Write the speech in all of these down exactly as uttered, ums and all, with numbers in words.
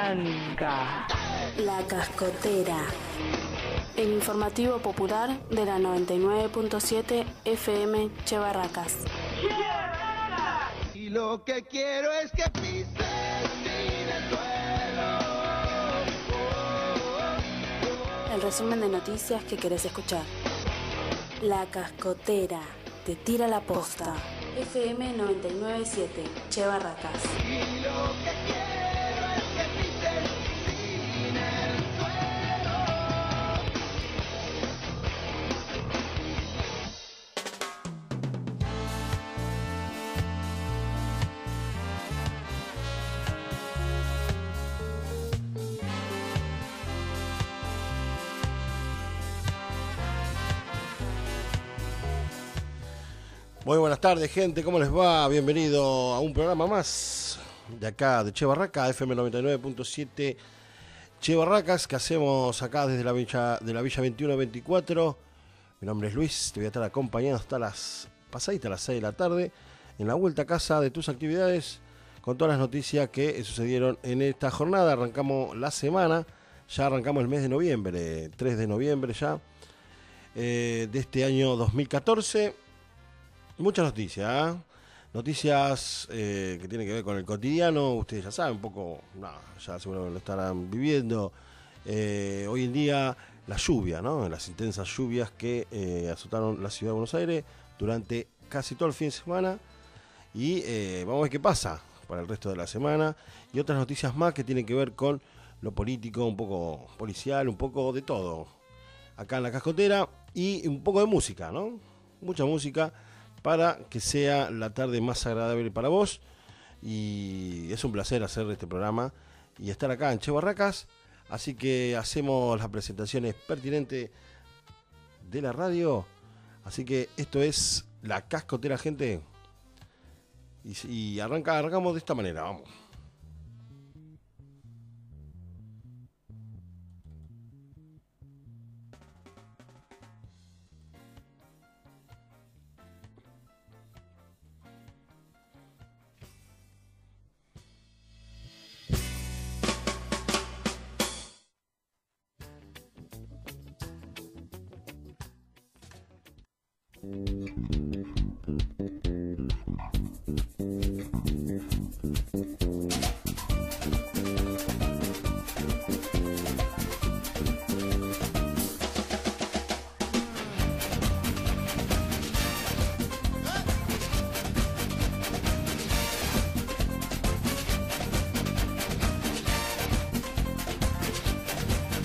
arranca. La Cascotera. El informativo popular de la noventa y nueve punto siete F M Che Barracas. Y lo que quiero es que pises sin el suelo. El resumen de noticias que querés escuchar. La Cascotera. Te tira la posta. F M noventa y nueve punto siete Che Barracas. Y lo que quiero es que pises sin el suelo. Muy buenas tardes, gente, ¿cómo les va? Bienvenido a un programa más de acá de Che Barraca, F M noventa y nueve punto siete Che Barracas, que hacemos acá desde la Villa, de la Villa veintiuno veinticuatro. Mi nombre es Luis, te voy a estar acompañando hasta las pasaditas las seis de la tarde en la vuelta a casa de tus actividades con todas las noticias que sucedieron en esta jornada. Arrancamos la semana, ya arrancamos el mes de noviembre, tres de noviembre ya, eh, de este año dos mil catorce. Muchas noticias, ¿eh? Noticias eh, que tienen que ver con el cotidiano, ustedes ya saben, un poco, no, ya seguro lo estarán viviendo. Eh, hoy en día la lluvia, ¿no? Las intensas lluvias que eh, azotaron la ciudad de Buenos Aires durante casi todo el fin de semana. Y eh, vamos a ver qué pasa para el resto de la semana. Y otras noticias más que tienen que ver con lo político, un poco policial, un poco de todo. Acá en La Cascotera y un poco de música, ¿no? Mucha música para que sea la tarde más agradable para vos. Y es un placer hacer este programa y estar acá en Che Barracas. Así que hacemos las presentaciones pertinentes de la radio. Así que esto es La Cascotera, gente. Y, y arranca, arrancamos de esta manera, vamos.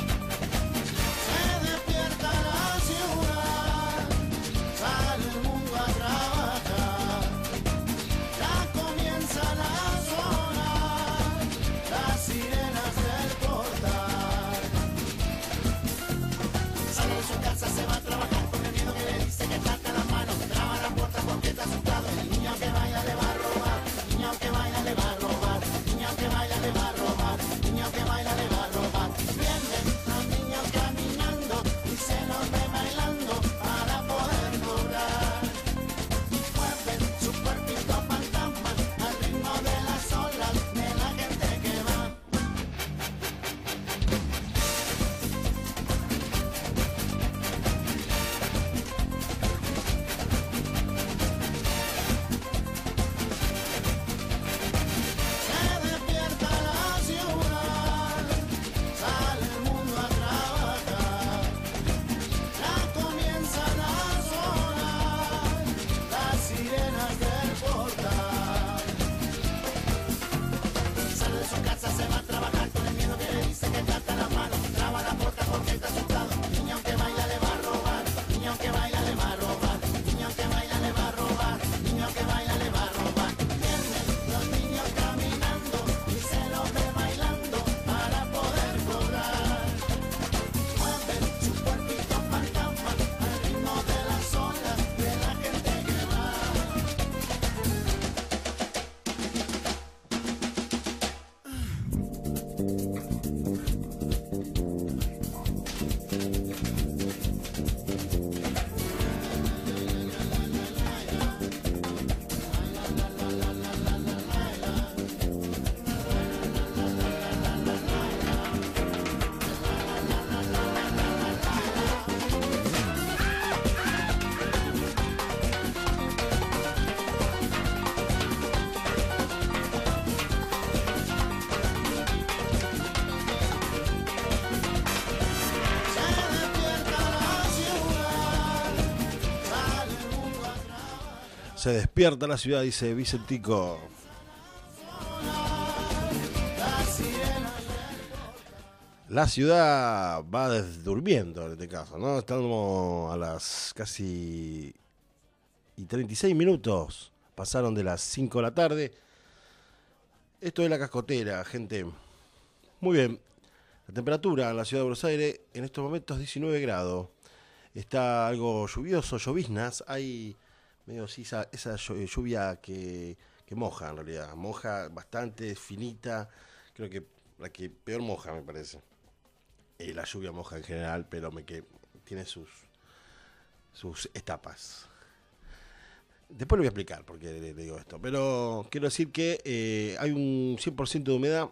Se despierta la ciudad, sale el mundo Se despierta la ciudad, dice Vicentico. La ciudad va des- durmiendo en este caso, ¿no? Estamos a las casi y treinta y seis minutos. Pasaron de las cinco de la tarde. Esto es La Cascotera, gente. Muy bien. La temperatura en la ciudad de Buenos Aires en estos momentos diecinueve grados. Está algo lluvioso, lloviznas. Hay medio sí, esa, esa lluvia que, que moja en realidad. Moja bastante, finita. Creo que la que peor moja me parece. Eh, la lluvia moja en general, pero me que tiene sus, sus etapas. Después lo voy a explicar por qué le digo esto. Pero quiero decir que eh, hay un cien por ciento de humedad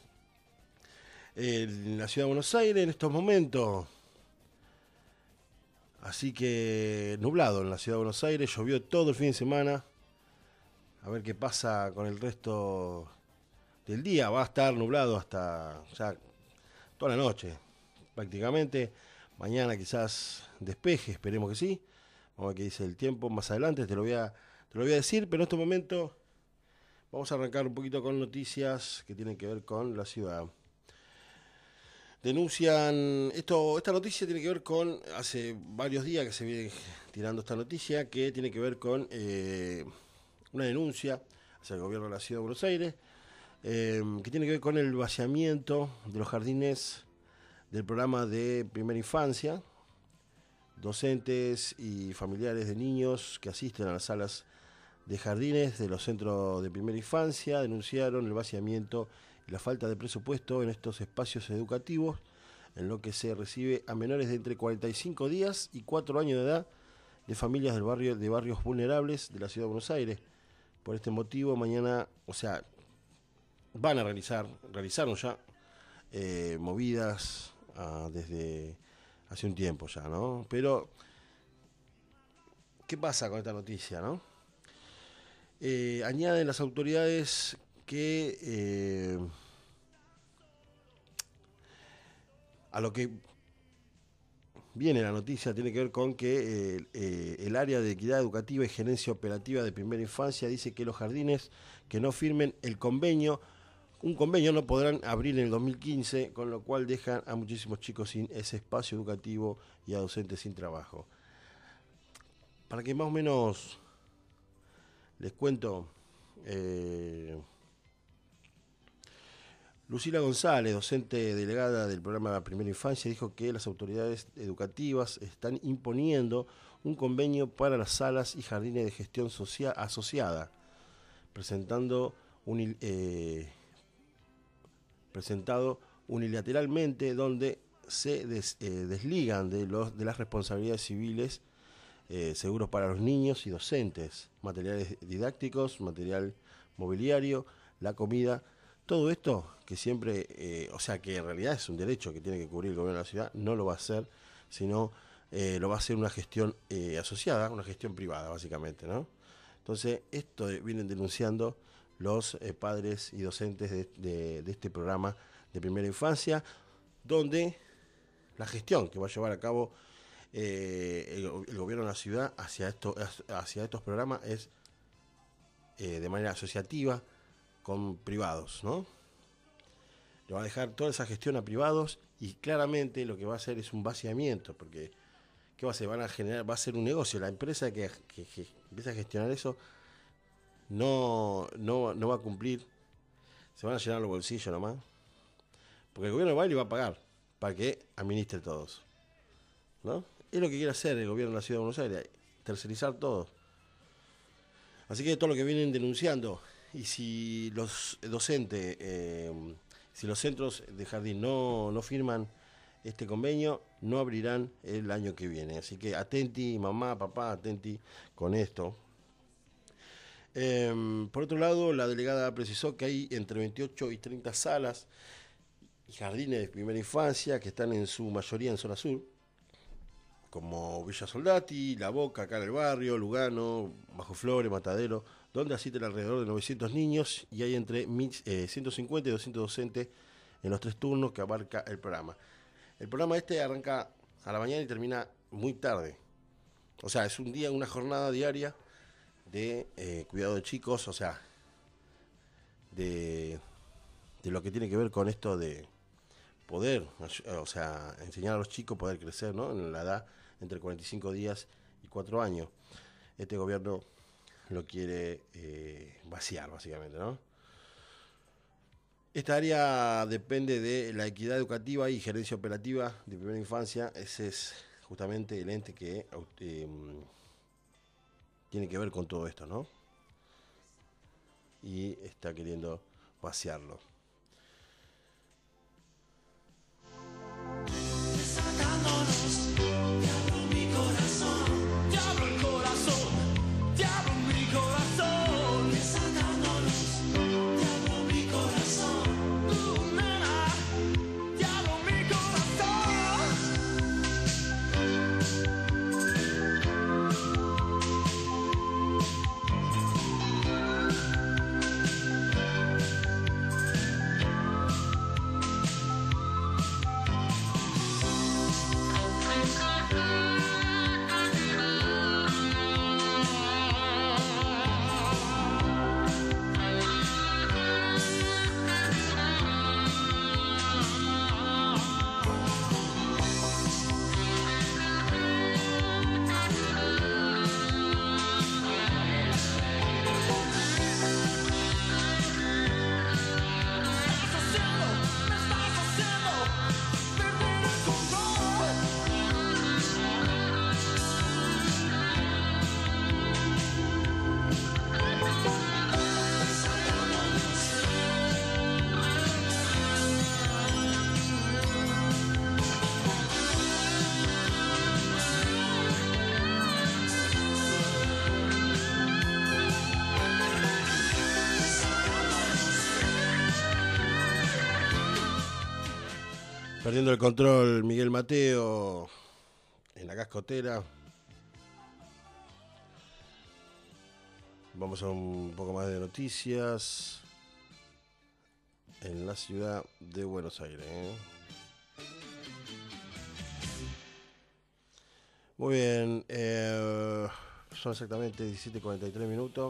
en la ciudad de Buenos Aires en estos momentos. Así que nublado en la ciudad de Buenos Aires. Llovió todo el fin de semana. A ver qué pasa con el resto del día. Va a estar nublado hasta ya toda la noche prácticamente. Mañana quizás despeje, esperemos que sí. Vamos a ver qué dice el tiempo más adelante, te lo voy a, te lo voy a decir, pero en este momento vamos a arrancar un poquito con noticias que tienen que ver con la ciudad. Denuncian, esto, esta noticia tiene que ver con, hace varios días que se viene tirando esta noticia, que tiene que ver con eh, una denuncia hacia el gobierno de la ciudad de Buenos Aires, eh, que tiene que ver con el vaciamiento de los jardines del programa de primera infancia. Docentes y familiares de niños que asisten a las salas de jardines de los centros de primera infancia denunciaron el vaciamiento y la falta de presupuesto en estos espacios educativos, en lo que se recibe a menores de entre cuarenta y cinco días y cuatro años de edad de familias del barrio, de barrios vulnerables de la ciudad de Buenos Aires. Por este motivo, mañana, o sea, van a realizar, realizaron ya eh, movidas ah, desde hace un tiempo ya, ¿no? Pero, ¿qué pasa con esta noticia, no? Eh, añaden las autoridades que eh, a lo que viene la noticia tiene que ver con que eh, eh, el área de equidad educativa y gerencia operativa de primera infancia dice que los jardines que no firmen el convenio, un convenio no podrán abrir en el dos mil quince, con lo cual dejan a muchísimos chicos sin ese espacio educativo y a docentes sin trabajo. Para que más o menos les cuento, eh, Lucila González, docente delegada del programa de Primera Infancia, dijo que las autoridades educativas están imponiendo un convenio para las salas y jardines de gestión social asociada, presentando un... Eh, presentado unilateralmente, donde se des, eh, desligan de, los, de las responsabilidades civiles, eh, seguros para los niños y docentes, materiales didácticos, material mobiliario, la comida, todo esto que siempre, eh, o sea que en realidad es un derecho que tiene que cubrir el gobierno de la ciudad, no lo va a hacer, sino eh, lo va a hacer una gestión eh, asociada, una gestión privada básicamente, ¿no? Entonces esto de, vienen denunciando los eh, padres y docentes de, de, de este programa de primera infancia, donde la gestión que va a llevar a cabo eh, el, el gobierno de la ciudad hacia, esto, hacia estos programas es eh, de manera asociativa con privados, ¿no? Le va a dejar toda esa gestión a privados y claramente lo que va a hacer es un vaciamiento, porque ¿qué va a hacer? Van a generar, va a ser un negocio. La empresa que, que, que empieza a gestionar eso No, no, no va a cumplir, se van a llenar los bolsillos nomás, porque el gobierno va y le va a pagar para que administre todos, ¿no? Es lo que quiere hacer el gobierno de la ciudad de Buenos Aires, tercerizar todo. Así que todo lo que vienen denunciando, y si los docentes, eh, si los centros de jardín no, no firman este convenio, no abrirán el año que viene. Así que atenti, mamá, papá, atenti con esto. Eh, por otro lado, la delegada precisó que hay entre veintiocho y treinta salas y jardines de primera infancia que están en su mayoría en zona sur, como Villa Soldati, La Boca, acá en el barrio, Lugano, Bajo Flores, Matadero, donde asisten alrededor de novecientos niños y hay entre ciento cincuenta y doscientos docentes en los tres turnos que abarca el programa. El programa este arranca a la mañana y termina muy tarde. O sea, es un día, una jornada diaria de eh, cuidado de chicos, o sea, de, de lo que tiene que ver con esto de poder, o sea, enseñar a los chicos a poder crecer, ¿no? En la edad entre cuarenta y cinco días y cuatro años. Este gobierno lo quiere eh, vaciar, básicamente, ¿no? Esta área depende de la equidad educativa y gerencia operativa de primera infancia. Ese es justamente el ente que eh, tiene que ver con todo esto, ¿no? Y está queriendo vaciarlo. Perdiendo el control Miguel Mateo en la cascotera. Vamos a un poco más de noticias en la ciudad de Buenos Aires, ¿eh? Muy bien, eh, son exactamente diecisiete cuarenta y tres minutos.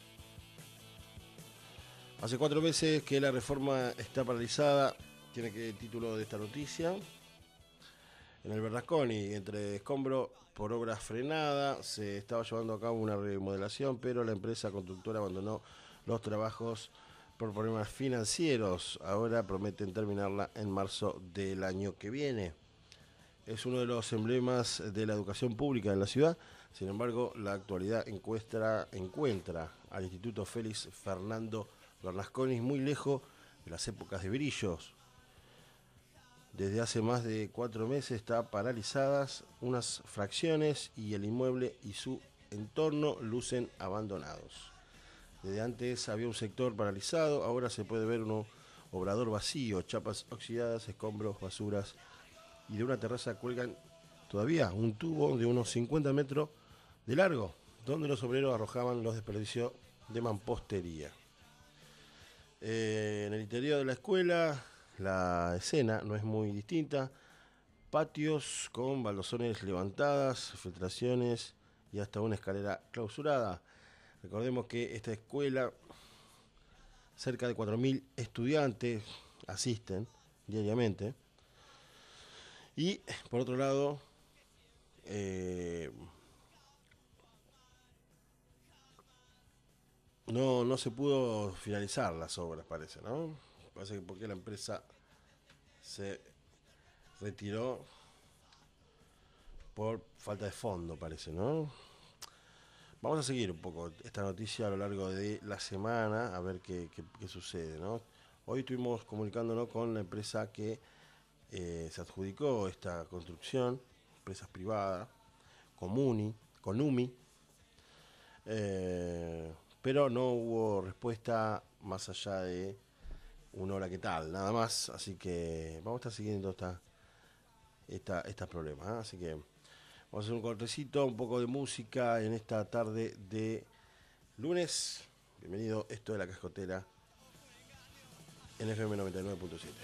Hace cuatro meses que la reforma está paralizada. Tiene que el título de esta noticia. En el Bernasconi, entre escombro por obra frenada, se estaba llevando a cabo una remodelación, pero la empresa constructora abandonó los trabajos por problemas financieros. Ahora prometen terminarla en marzo del año que viene. Es uno de los emblemas de la educación pública en la ciudad. Sin embargo, la actualidad encuentra, encuentra al Instituto Félix Fernando Bernasconi muy lejos de las épocas de brillos. Desde hace más de cuatro meses está paralizadas unas fracciones y el inmueble y su entorno lucen abandonados. Desde antes había un sector paralizado, ahora se puede ver un obrador vacío, chapas oxidadas, escombros, basuras, y de una terraza cuelgan todavía un tubo de unos cincuenta metros de largo, donde los obreros arrojaban los desperdicios de mampostería. Eh, en el interior de la escuela, la escena no es muy distinta. Patios con baldosones levantadas, filtraciones y hasta una escalera clausurada. Recordemos que esta escuela, cerca de cuatro mil estudiantes asisten diariamente. Y por otro lado, eh, no, no se pudo finalizar las obras, parece, ¿no? Parece que porque la empresa se retiró por falta de fondo, parece, ¿no? Vamos a seguir un poco esta noticia a lo largo de la semana, a ver qué, qué, qué sucede, ¿no? Hoy estuvimos comunicándonos con la empresa que eh, se adjudicó esta construcción, empresas privadas, Comuni, Conumi, eh, pero no hubo respuesta más allá de un hola, ¿qué tal? Nada más, así que vamos a estar siguiendo esta, esta, estos problemas, ¿eh? Así que vamos a hacer un cortecito, un poco de música en esta tarde de lunes. Bienvenido, esto de La Cascotera en F M noventa y nueve punto siete.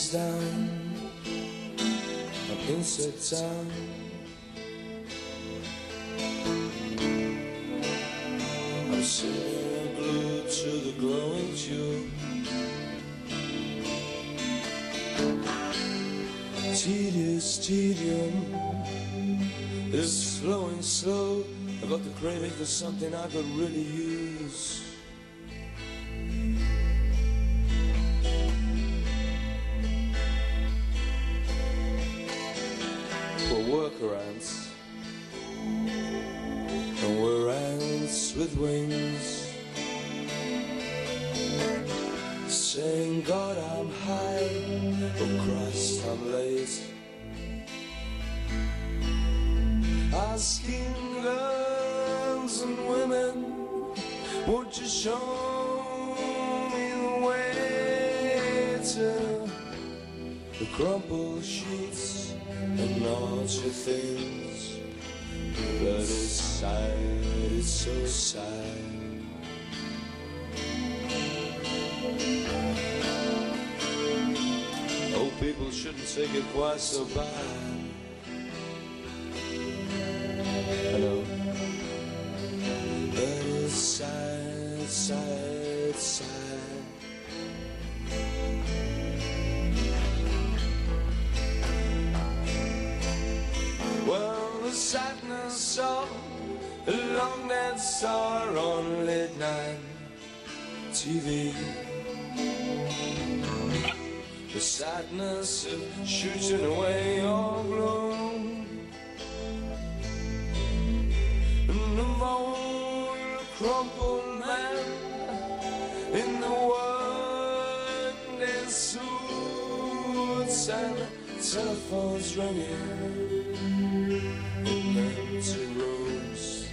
is down, I'm inside town. I'm sitting glued to the glowing tube. Tedious tedium is flowing slow. I got the craving for something I could really use. For workarounds, and we're ants with wings, saying God I'm high, oh Christ I'm late. Asking girls and women, won't you show me the way to the crumpled sheets and naughty things? But it's sad, it's so sad. Old people shouldn't take it quite so bad. I know, but it's sad, sad, sad. Well, the sadness of a long dead star on late night T V. The sadness of shooting away your gloom. And of all crumpled man in the working suits and telephones ringing in empty rooms.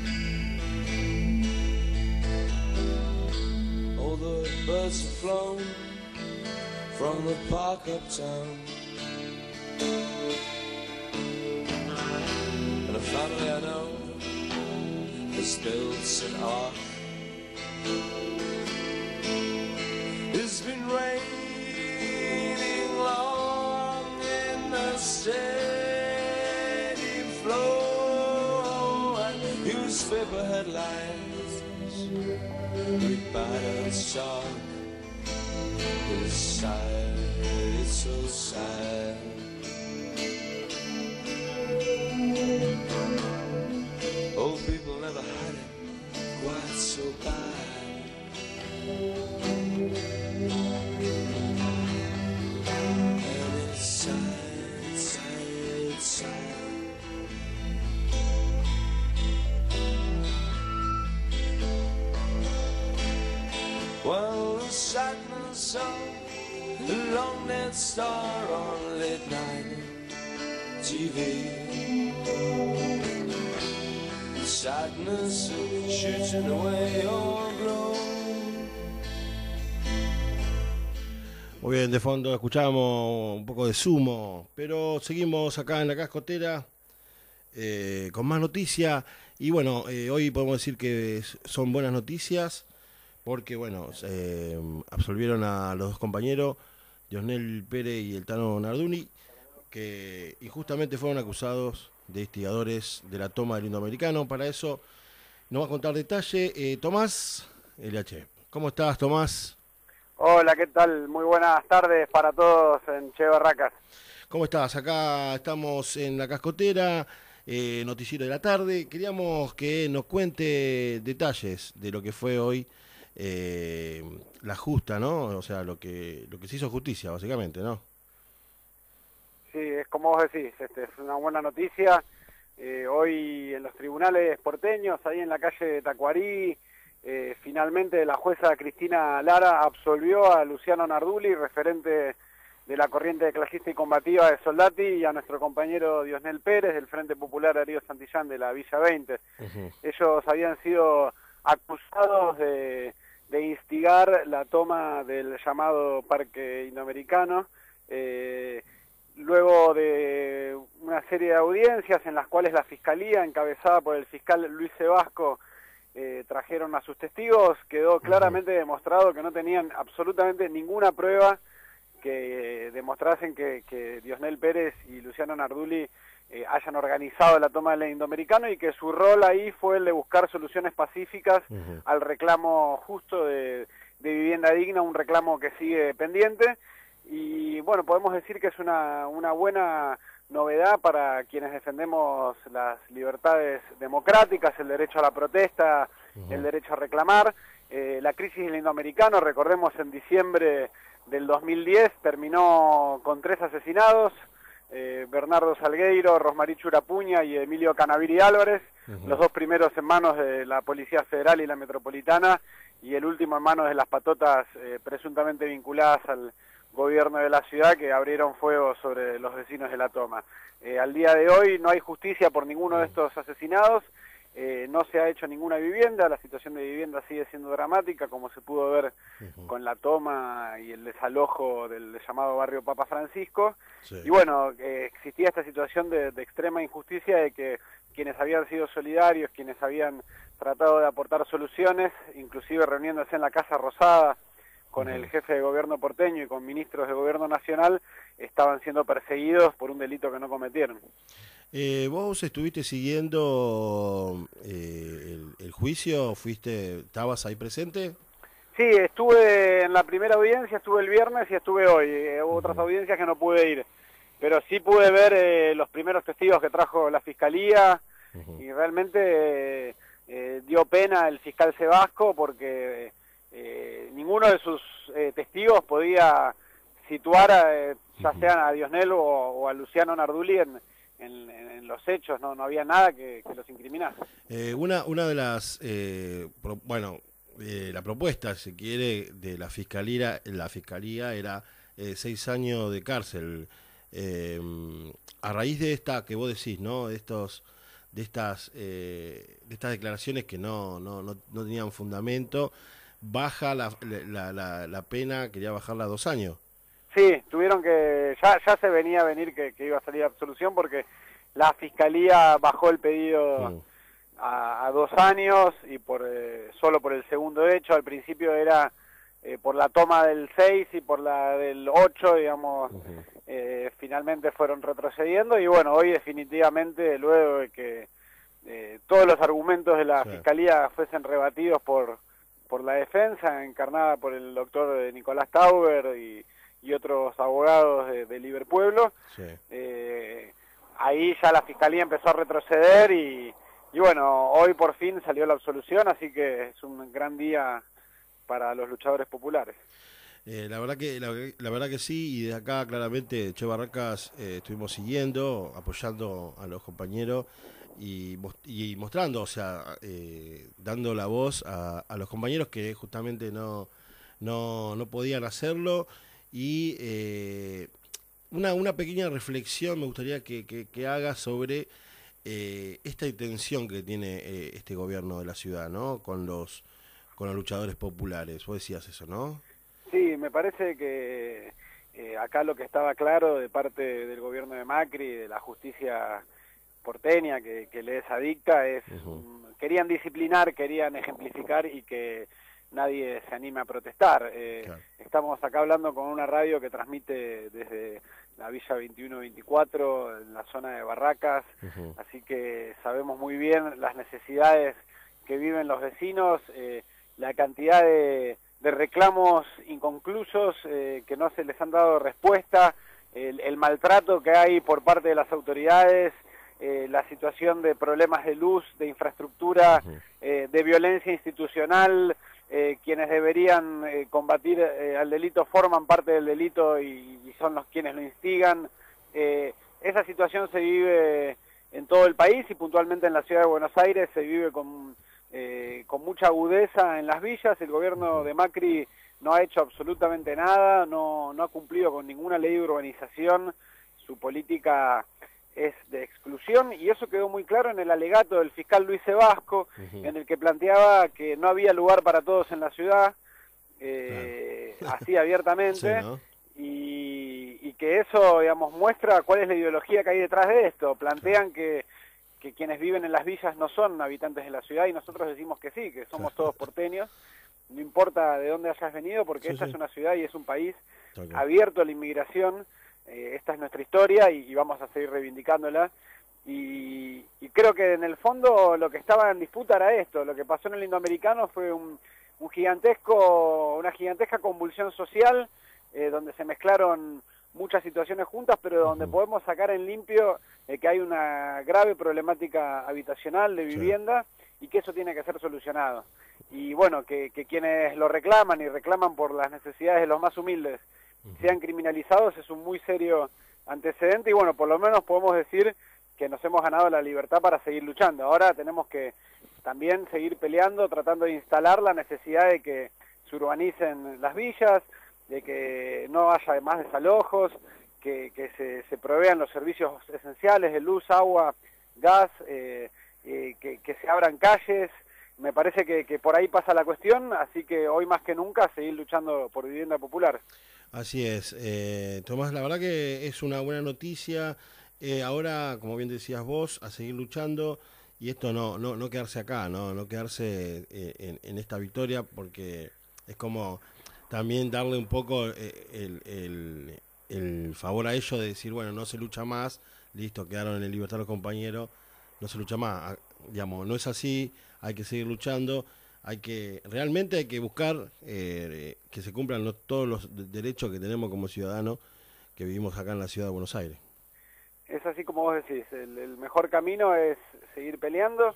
All the birds have flown from the park uptown, and a family I know has built an ark. It's been raining long in a steady flow, and newspaper headlines read bad and stark. It's sad, it's so sad. Old people never had it quite so bad. And it's sad, sad, sad. Well, the sadness of the long dead star on late night T V. The sadness of shooting away your glow. Muy bien, de fondo escuchamos un poco de Sumo, pero seguimos acá en la cascotera eh, con más noticias. Y bueno, eh, hoy podemos decir que son buenas noticias porque, bueno, eh, absolvieron a los dos compañeros, Diosnel Pérez y el Tano Narduni, que injustamente fueron acusados de instigadores de la toma del Indoamericano. Para eso nos va a contar detalle eh, Tomás L H. ¿Cómo estás, Tomás? Hola, ¿qué tal? Muy buenas tardes para todos en Che Barracas. ¿Cómo estás? Acá estamos en la cascotera, eh, noticiero de la tarde. Queríamos que nos cuente detalles de lo que fue hoy eh, la justa, ¿no? O sea, lo que lo que se hizo justicia, básicamente, ¿no? Sí, es como vos decís, este, es una buena noticia. Eh, hoy en los tribunales porteños, ahí en la calle de Tacuarí, eh, finalmente la jueza Cristina Lara absolvió a Luciano Narduli, referente de la corriente clasista y combativa de Soldati, y a nuestro compañero Diosnel Pérez, del Frente Popular Darío Santillán de la Villa veinte. Uh-huh. Ellos habían sido acusados de, de instigar la toma del llamado Parque Indoamericano, eh, luego de una serie de audiencias en las cuales la Fiscalía, encabezada por el fiscal Luis Sebasco, eh, trajeron a sus testigos, quedó claramente demostrado que no tenían absolutamente ninguna prueba que eh, demostrasen que, que Diosnel Pérez y Luciano Nardulli eh, hayan organizado la toma del Indoamericano y que su rol ahí fue el de buscar soluciones pacíficas uh-huh. al reclamo justo de, de vivienda digna, un reclamo que sigue pendiente. Y bueno, podemos decir que es una, una buena novedad para quienes defendemos las libertades democráticas, el derecho a la protesta, uh-huh. el derecho a reclamar. Eh, la crisis del Indoamericano, recordemos, en diciembre del dos mil diez terminó con tres asesinados, eh, Bernardo Salgueiro, Rosmarí Churapuña y Emilio Canaviri Álvarez, uh-huh. los dos primeros en manos de la Policía Federal y la Metropolitana, y el último en manos de las patotas eh, presuntamente vinculadas al gobierno de la ciudad, que abrieron fuego sobre los vecinos de La Toma. Eh, al día de hoy no hay justicia por ninguno de estos asesinados, eh, no se ha hecho ninguna vivienda, la situación de vivienda sigue siendo dramática, como se pudo ver uh-huh. con la toma y el desalojo del llamado barrio Papa Francisco. Sí. Y bueno, eh, existía esta situación de, de extrema injusticia, de que quienes habían sido solidarios, quienes habían tratado de aportar soluciones, inclusive reuniéndose en la Casa Rosada con uh-huh. el jefe de gobierno porteño y con ministros de gobierno nacional, estaban siendo perseguidos por un delito que no cometieron. Eh, ¿Vos estuviste siguiendo eh, el, el juicio? ¿Fuiste, estabas ahí presente? Sí, estuve en la primera audiencia, estuve el viernes y estuve hoy. Eh, hubo uh-huh. otras audiencias que no pude ir, pero sí pude ver eh, los primeros testigos que trajo la Fiscalía uh-huh. y realmente eh, eh, dio pena el fiscal Sebasco porque eh, ninguno de sus eh, testigos podía situar, eh, ya uh-huh. sean a Diosnel o, o a Luciano Nardulli en En, en los hechos, no no había nada que, que los incriminase. Eh, una una de las, eh, pro, bueno, eh, la propuesta, si quiere, de la fiscalía, la fiscalía era eh, seis años de cárcel. Eh, a raíz de esta que vos decís, ¿no? De estos, de estas, eh, de estas declaraciones que no no no, no tenían fundamento, baja la, la la la pena, quería bajarla a dos años. Sí, tuvieron que, ya ya se venía a venir que, que iba a salir absolución porque la Fiscalía bajó el pedido mm. a, a dos años y por eh, solo por el segundo hecho. Al principio era eh, por la toma del seis y por la del ocho, digamos, uh-huh. eh, finalmente fueron retrocediendo y bueno, hoy definitivamente, luego de que eh, todos los argumentos de la sí. Fiscalía fuesen rebatidos por, por la defensa, encarnada por el doctor Nicolás Tauber y y otros abogados de, de Liverpueblo, sí. eh, ahí ya la Fiscalía empezó a retroceder y, y bueno, hoy por fin salió la absolución, así que es un gran día para los luchadores populares. Eh, la verdad que la, la verdad que sí, y de acá claramente Che Barracas eh, estuvimos siguiendo, apoyando a los compañeros y, y mostrando, o sea, eh, dando la voz a, a los compañeros que justamente no, no, no podían hacerlo. Y eh, una, una pequeña reflexión me gustaría que, que, que haga sobre eh, esta intención que tiene eh, este gobierno de la ciudad, ¿no? Con los con los luchadores populares. Vos decías eso, ¿no? Sí, me parece que eh, acá lo que estaba claro de parte del gobierno de Macri, de la justicia porteña que, que le es adicta, es uh-huh. um, querían disciplinar, querían ejemplificar y que nadie se anime a protestar. Eh, claro. Estamos acá hablando con una radio que transmite desde la Villa veintiuno veinticuatro, en la zona de Barracas, uh-huh. así que sabemos muy bien las necesidades que viven los vecinos, eh, la cantidad de, de reclamos inconclusos eh, que no se les han dado respuesta, el, el maltrato que hay por parte de las autoridades, eh, la situación de problemas de luz, de infraestructura, uh-huh. eh, de violencia institucional. Eh, quienes deberían eh, combatir eh, al delito forman parte del delito y, y son los quienes lo instigan. Eh, esa situación se vive en todo el país y puntualmente en la ciudad de Buenos Aires se vive con, eh, con mucha agudeza en las villas. El gobierno de Macri no ha hecho absolutamente nada, no, no ha cumplido con ninguna ley de urbanización, su política es de exclusión, y eso quedó muy claro en el alegato del fiscal Luis Sebasco, uh-huh. en el que planteaba que no había lugar para todos en la ciudad, eh, claro. así abiertamente, sí, ¿no? y, y que eso, digamos, muestra cuál es la ideología que hay detrás de esto. Plantean que, que quienes viven en las villas no son habitantes de la ciudad, y nosotros decimos que sí, que somos claro. todos porteños, no importa de dónde hayas venido, porque Sí, esta sí. es una ciudad y es un país Tal cual. abierto a la inmigración. Eh, esta es nuestra historia y, y vamos a seguir reivindicándola. Y, y creo que en el fondo lo que estaba en disputa era esto. Lo que pasó en el Indoamericano fue un, un gigantesco, una gigantesca convulsión social, eh, donde se mezclaron muchas situaciones juntas, pero donde Ujú. podemos sacar en limpio eh, que hay una grave problemática habitacional de Sí. vivienda y que eso tiene que ser solucionado. Y bueno, que, que quienes lo reclaman y reclaman por las necesidades de los más humildes sean criminalizados es un muy serio antecedente y bueno, por lo menos podemos decir que nos hemos ganado la libertad para seguir luchando. Ahora tenemos que también seguir peleando, tratando de instalar la necesidad de que se urbanicen las villas, de que no haya más desalojos, que, que se, se provean los servicios esenciales de luz, agua, gas, eh, eh, que, que se abran calles. Me parece que, que por ahí pasa la cuestión, así que hoy más que nunca seguir luchando por vivienda popular. Así es, eh, Tomás, la verdad que es una buena noticia. Eh, ahora, como bien decías vos, a seguir luchando y esto no no, no quedarse acá, no no quedarse eh, en, en esta victoria, porque es como también darle un poco eh, el, el, el favor a ellos de decir, bueno, no se lucha más, listo, quedaron en libertad los compañeros, no se lucha más, digamos, no es así, hay que seguir luchando. Hay que, realmente hay que buscar eh, que se cumplan los, todos los de- derechos que tenemos como ciudadanos que vivimos acá en la ciudad de Buenos Aires. Es así como vos decís, el, el mejor camino es seguir peleando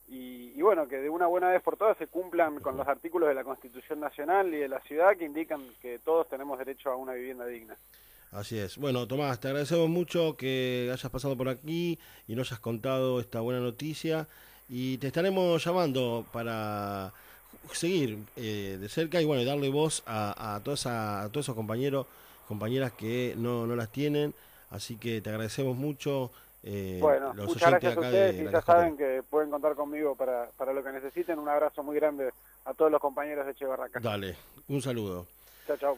y, y bueno, que de una buena vez por todas se cumplan con los artículos de la Constitución Nacional y de la ciudad que indican que todos tenemos derecho a una vivienda digna. Así es. Bueno, Tomás, te agradecemos mucho que hayas pasado por aquí y nos hayas contado esta buena noticia y te estaremos llamando para seguir eh, de cerca y bueno, darle voz a, a, toda esa- a todos esos compañeros, compañeras que no, no las tienen. Así que te agradecemos mucho. Eh, Bueno, los muchas oyentes gracias a acá ustedes de y la ya Cascotera. saben que pueden contar conmigo para, para lo que necesiten. Un abrazo muy grande a todos los compañeros de Che Barraca. Dale, un saludo. Chao, chao.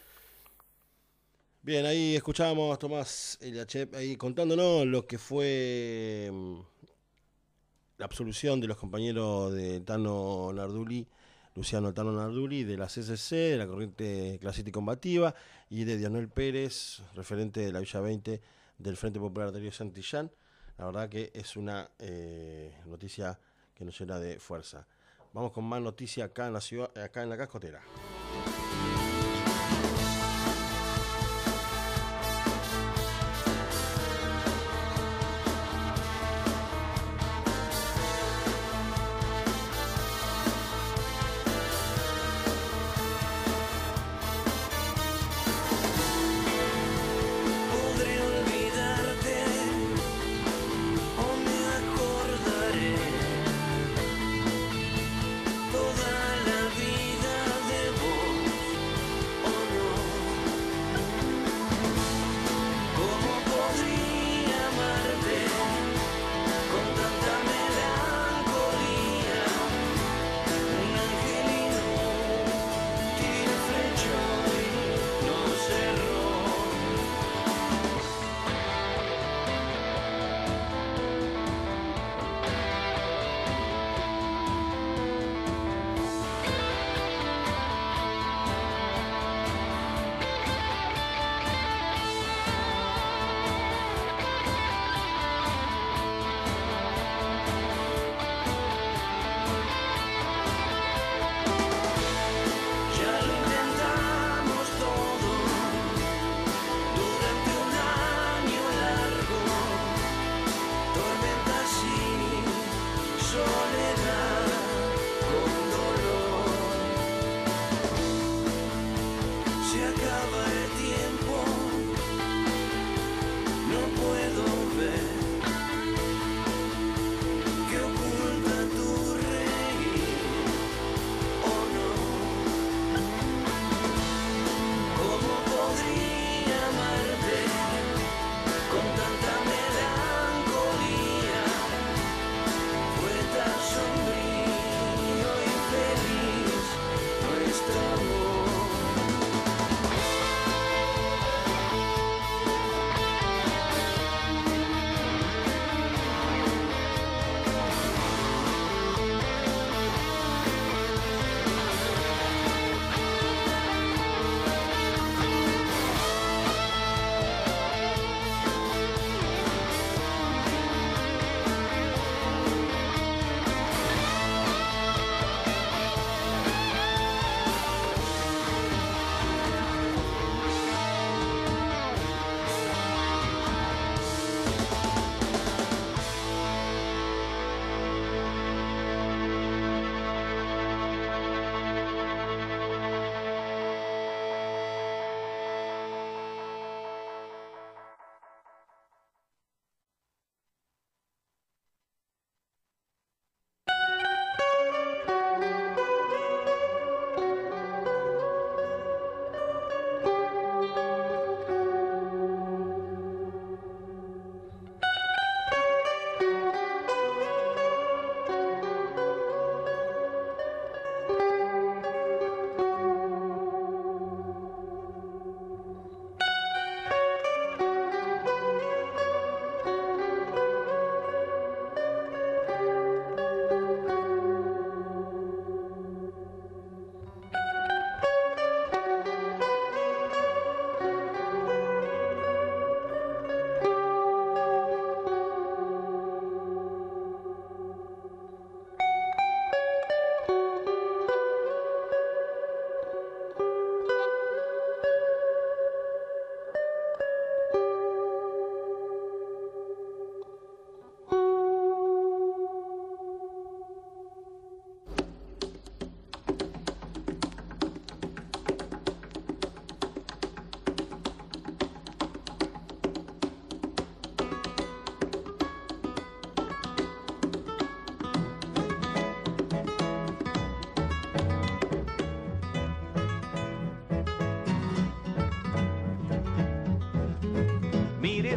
Bien, ahí escuchábamos a Tomás Eliachep ahí contándonos lo que fue mm, la absolución de los compañeros de Tano Narduli, Luciano Tano Narduli, de la C C C, de la Corriente Clasista y Combativa, y de Dionel Pérez, referente de la Villa veinte del Frente Popular de Río Santillán. La verdad que es una eh, noticia que nos llena de fuerza. Vamos con más noticias acá en la ciudad, acá en la Cascotera. Podré olvidarte o me acordaré toda la vida de vos o no. ¿Cómo podría amarte con tanta melancolía? Un angelino tira flechó y no cerró. Ya lo intentamos todo durante un año largo, tormentas sin soledad, con dolor. Se acaba el tiempo, no puedo ver que oculta tu reír o no. ¿Cómo podría amarte con tanta melancolía? Fue tan sombrío y feliz nuestro amor.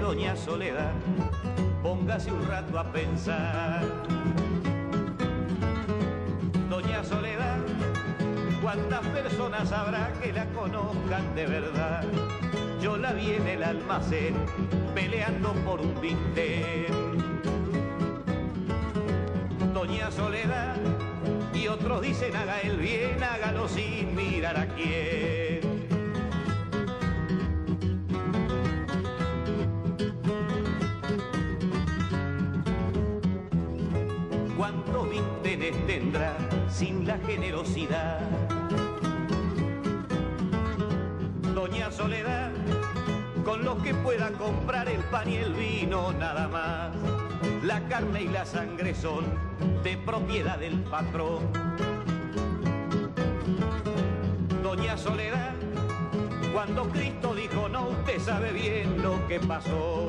doña Soledad, póngase un rato a pensar. Doña Soledad, ¿cuántas personas habrá que la conozcan de verdad? Yo la vi en el almacén, peleando por un bistec. Doña Soledad, y otros dicen haga el bien, hágalo sin mirar a quién. ¿Cuántos vínteres tendrá sin la generosidad? Doña Soledad, con lo que pueda comprar el pan y el vino nada más. La carne y la sangre son de propiedad del patrón. Doña Soledad, cuando Cristo dijo no, usted sabe bien lo que pasó.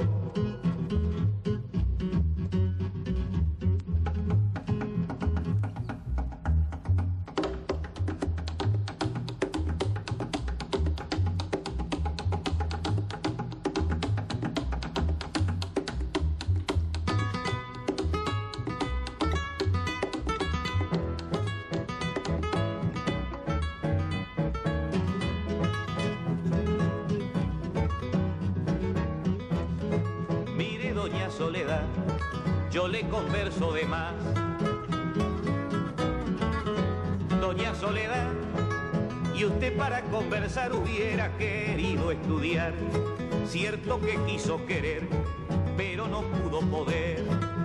Soledad, yo le converso de más. Doña Soledad, y usted para conversar hubiera querido estudiar. Cierto que quiso querer, pero no pudo poder.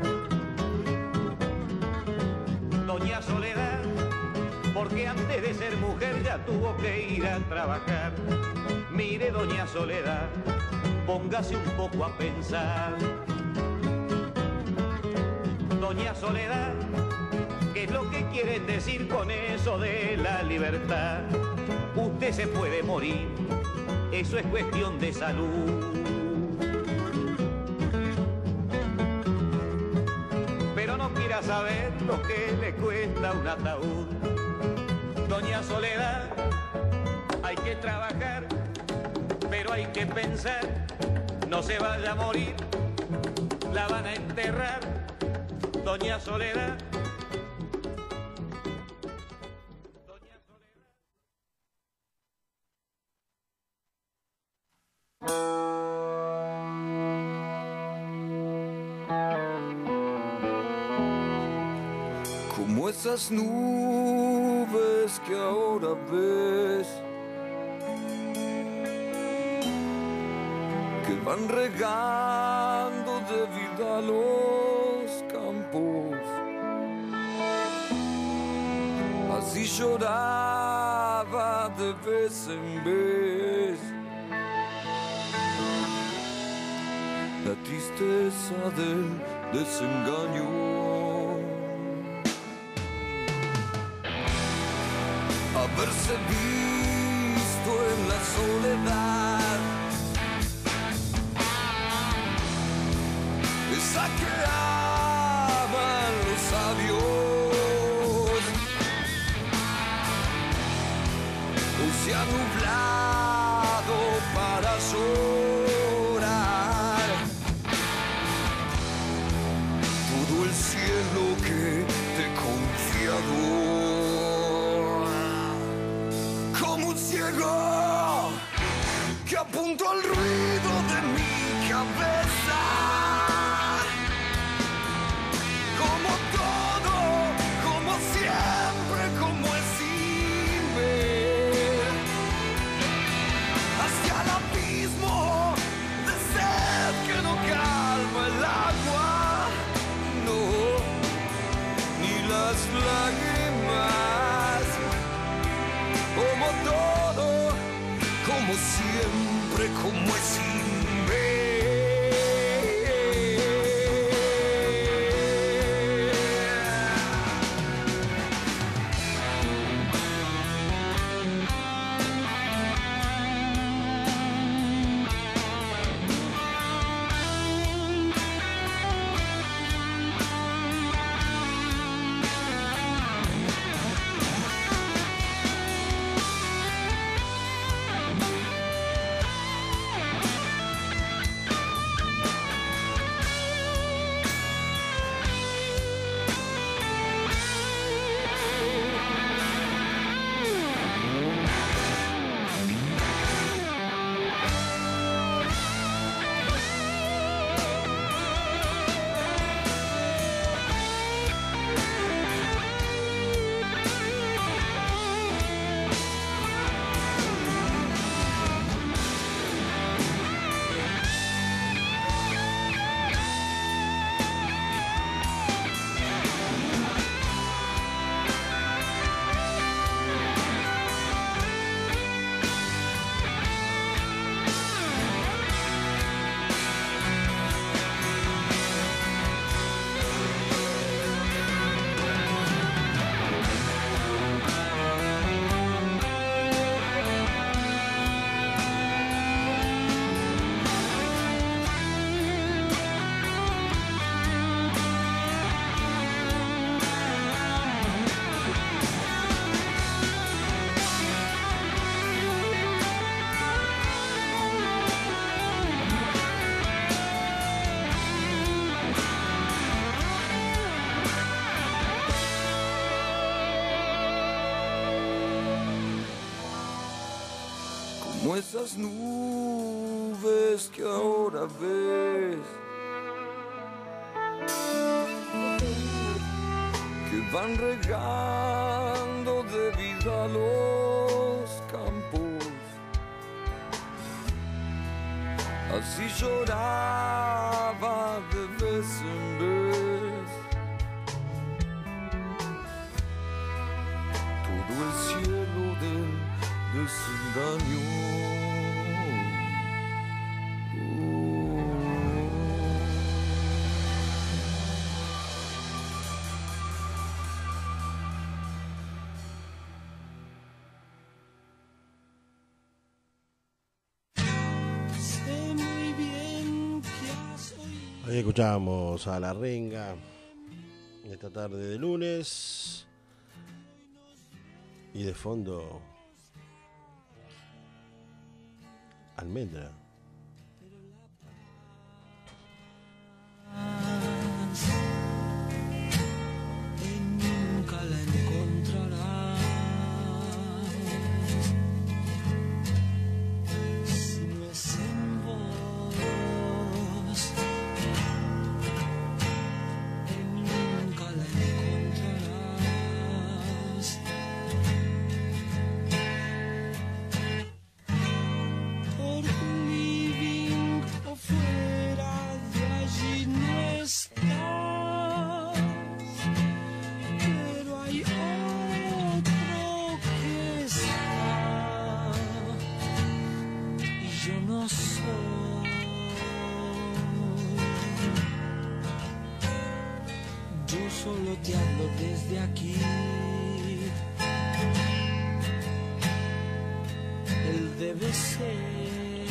Doña Soledad, porque antes de ser mujer ya tuvo que ir a trabajar. Mire, doña Soledad, póngase un poco a pensar. Doña Soledad, ¿qué es lo que quieren decir con eso de la libertad? Usted se puede morir, eso es cuestión de salud. Pero no quiera saber lo que le cuesta un ataúd. Doña Soledad, hay que trabajar, pero hay que pensar, no se vaya a morir, la van a enterrar. Doña Soledad. Doña Soledad. Como esas nubes que ahora ves, que van regando de vida los campos. Así lloraba de vez en vez la tristeza del desengaño. Haberse visto en la soledad, esa que aman los sabios, hoy se ha nublado para llorar todo el cielo que te he confiado. Como un ciego que apuntó al ruido de mi cabeza. Como todo, como siempre, como es sin ver. Hacia el abismo de sed que no calma el agua. No, ni las lágrimas. Como todo, como siempre, como es sin como esas nubes que ahora ves, que van regando de vida los campos. Así lloraba de vez en vez todo el cielo del desengaño. Ahí escuchamos a La Renga esta tarde de lunes y de fondo Almendra. Nunca la encontrarás si no es en vos. Nunca la encontrarás. Por living o fuera de allí no estás, pero hay otro que está y yo no soy. Yo solo te hablo desde aquí. Él debe ser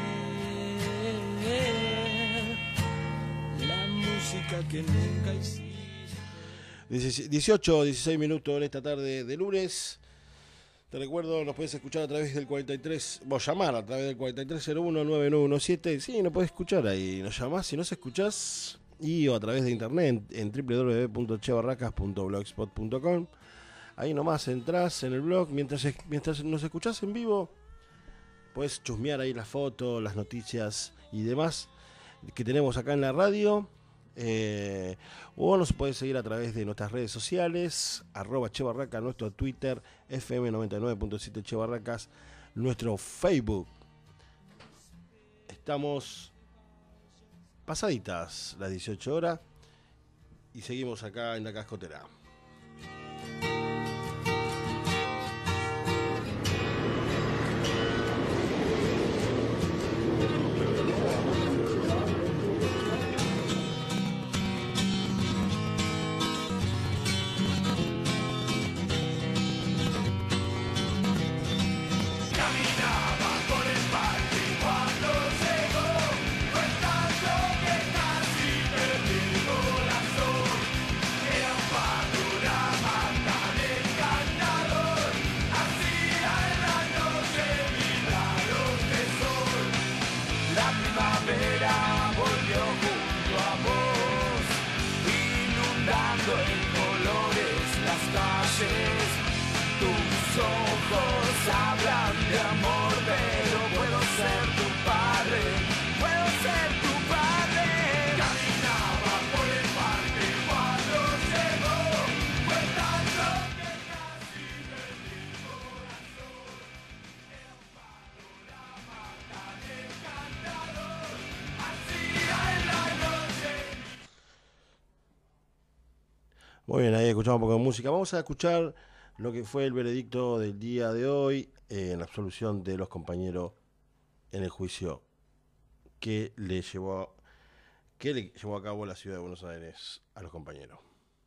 la música que nunca hiciste. dieciocho, dieciséis minutos en esta tarde de lunes. Te recuerdo, nos puedes escuchar a través del cuarenta y tres, vos llamar a través del cuarenta y tres cero uno nueve nueve uno siete. Sí, nos puedes escuchar ahí, nos llamás si nos escuchás, y o a través de internet en doble u doble u doble u punto che barracas punto blogspot punto com. Ahí nomás entrás en el blog, mientras, mientras nos escuchás en vivo, puedes chusmear ahí las fotos, las noticias y demás que tenemos acá en la radio. Eh, o nos puedes seguir a través de nuestras redes sociales, arroba Che Barraca, nuestro Twitter, F M noventa y nueve punto siete Che Barracas, nuestro Facebook. Estamos pasaditas las dieciocho horas y seguimos acá en la cascotera. Muy bien, ahí escuchamos un poco de música. Vamos a escuchar lo que fue el veredicto del día de hoy eh, en la absolución de los compañeros en el juicio que le llevó, que le llevó a cabo la ciudad de Buenos Aires a los compañeros.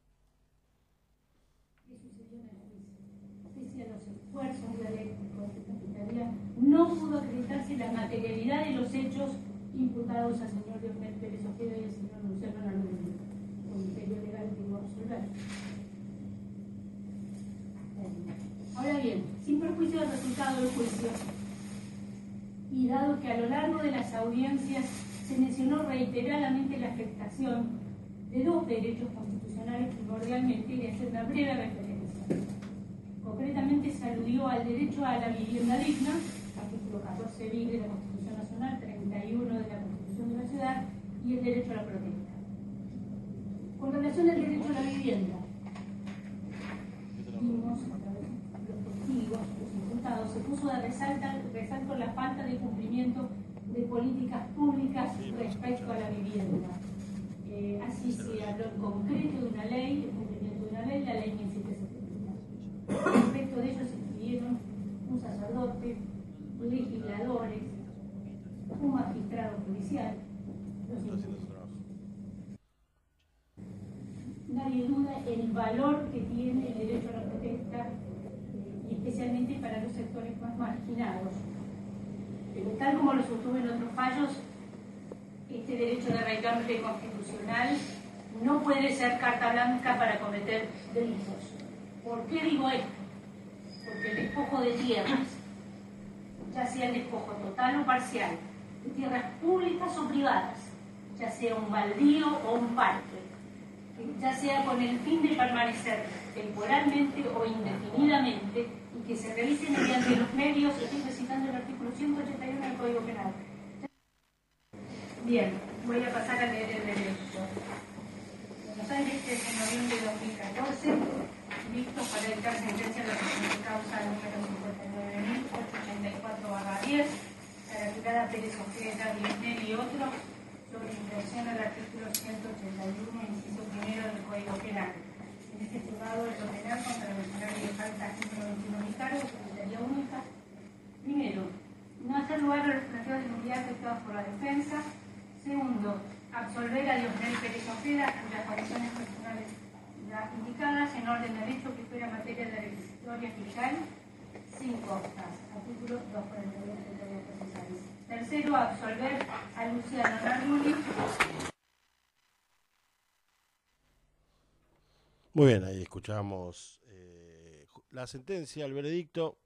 Pese a los esfuerzos dialécticos de Capitanía, no pudo acreditarse la materialidad de los hechos imputados al señor Leonel Pérez Ojeda y al señor Luciano Arnoldi. El Ministerio Legal tuvo que resolver. Ahora bien, sin perjuicio del resultado del juicio, y dado que a lo largo de las audiencias se mencionó reiteradamente la afectación de dos derechos constitucionales, primordialmente, y hacer una breve referencia. Concretamente se aludió al derecho a la vivienda digna, artículo artículo catorce bis de la Constitución Nacional, treinta y uno de la Constitución de la Ciudad y el derecho a la protesta. Con relación al derecho a la vivienda, vimos a través de los testigos, los imputados, se puso de resalta, resalto la falta de cumplimiento de políticas públicas respecto a la vivienda. Eh, así se habló en concreto de una ley, el cumplimiento de una ley, la ley mil setecientos setenta. Respecto de ello se escribieron un sacerdote, legisladores, un magistrado judicial, los imputados. Nadie duda el valor que tiene el derecho a la protesta, eh, y especialmente para los sectores más marginados. Pero tal como lo sostuve en otros fallos, este derecho de reclamo constitucional no puede ser carta blanca para cometer delitos. ¿Por qué digo esto? Porque el despojo de tierras, ya sea el despojo total o parcial, de tierras públicas o privadas, ya sea un baldío o un parque, ya sea con el fin de permanecer temporalmente o indefinidamente, y que se realice mediante los medios, estoy citando el artículo ciento ochenta y uno del Código Penal. Bien, voy a pasar a leer el derecho. Buenos Aires, tres de noviembre de dos mil catorce, listos para dictar sentencia en la presente causa número cincuenta y nueve mil ochocientos ochenta y cuatro barra diez, calificada Pérez Ojeda, Diosnel y otros, sobre infracción al artículo ciento ochenta y uno, inciso primero del Código Penal. En este juzgado de lo penal contra el funcionario de falta ciento veintiuno mil cargos, secretaría única. Primero, no hacer lugar a los planteos de nulidad efectuados por la defensa. Segundo, absolver a Diosnel Pérez Ojeda en las condiciones personales ya indicadas en orden de derecho que fuera materia de la requisitoria fiscal sin costas. Artículo doscientos cuarenta y dos del Código Procesal. Tercero, absolver a Luciano Narduli. Muy bien, ahí escuchamos eh, la sentencia, el veredicto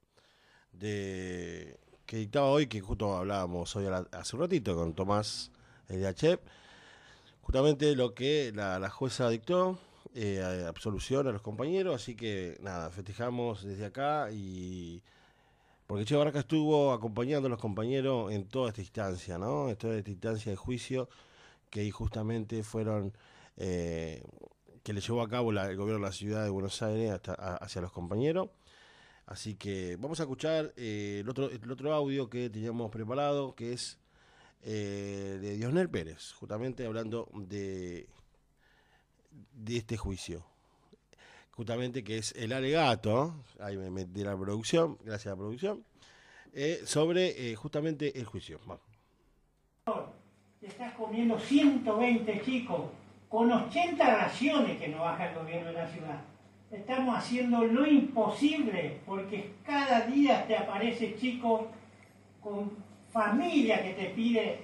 de que dictaba hoy, que justo hablábamos hoy a la, hace un ratito con Tomás Eliachep, justamente lo que la, la jueza dictó, eh, absolución a los compañeros, así que nada, festejamos desde acá, y porque Che Barraca estuvo acompañando a los compañeros en toda esta instancia, ¿no? En toda esta instancia de juicio que justamente fueron, eh, que le llevó a cabo la, el gobierno de la ciudad de Buenos Aires hasta, a, hacia los compañeros. Así que vamos a escuchar eh, el, otro, el otro audio que teníamos preparado, que es eh, de Diosnel Pérez, justamente hablando de, de este juicio. Justamente que es el alegato, ahí me metí la producción, gracias a la producción, eh, sobre eh, justamente el juicio. Vamos. Te estás comiendo ciento veinte chicos con ochenta raciones que nos baja el gobierno de la ciudad. Estamos haciendo lo imposible porque cada día te aparece chico con familia que te pide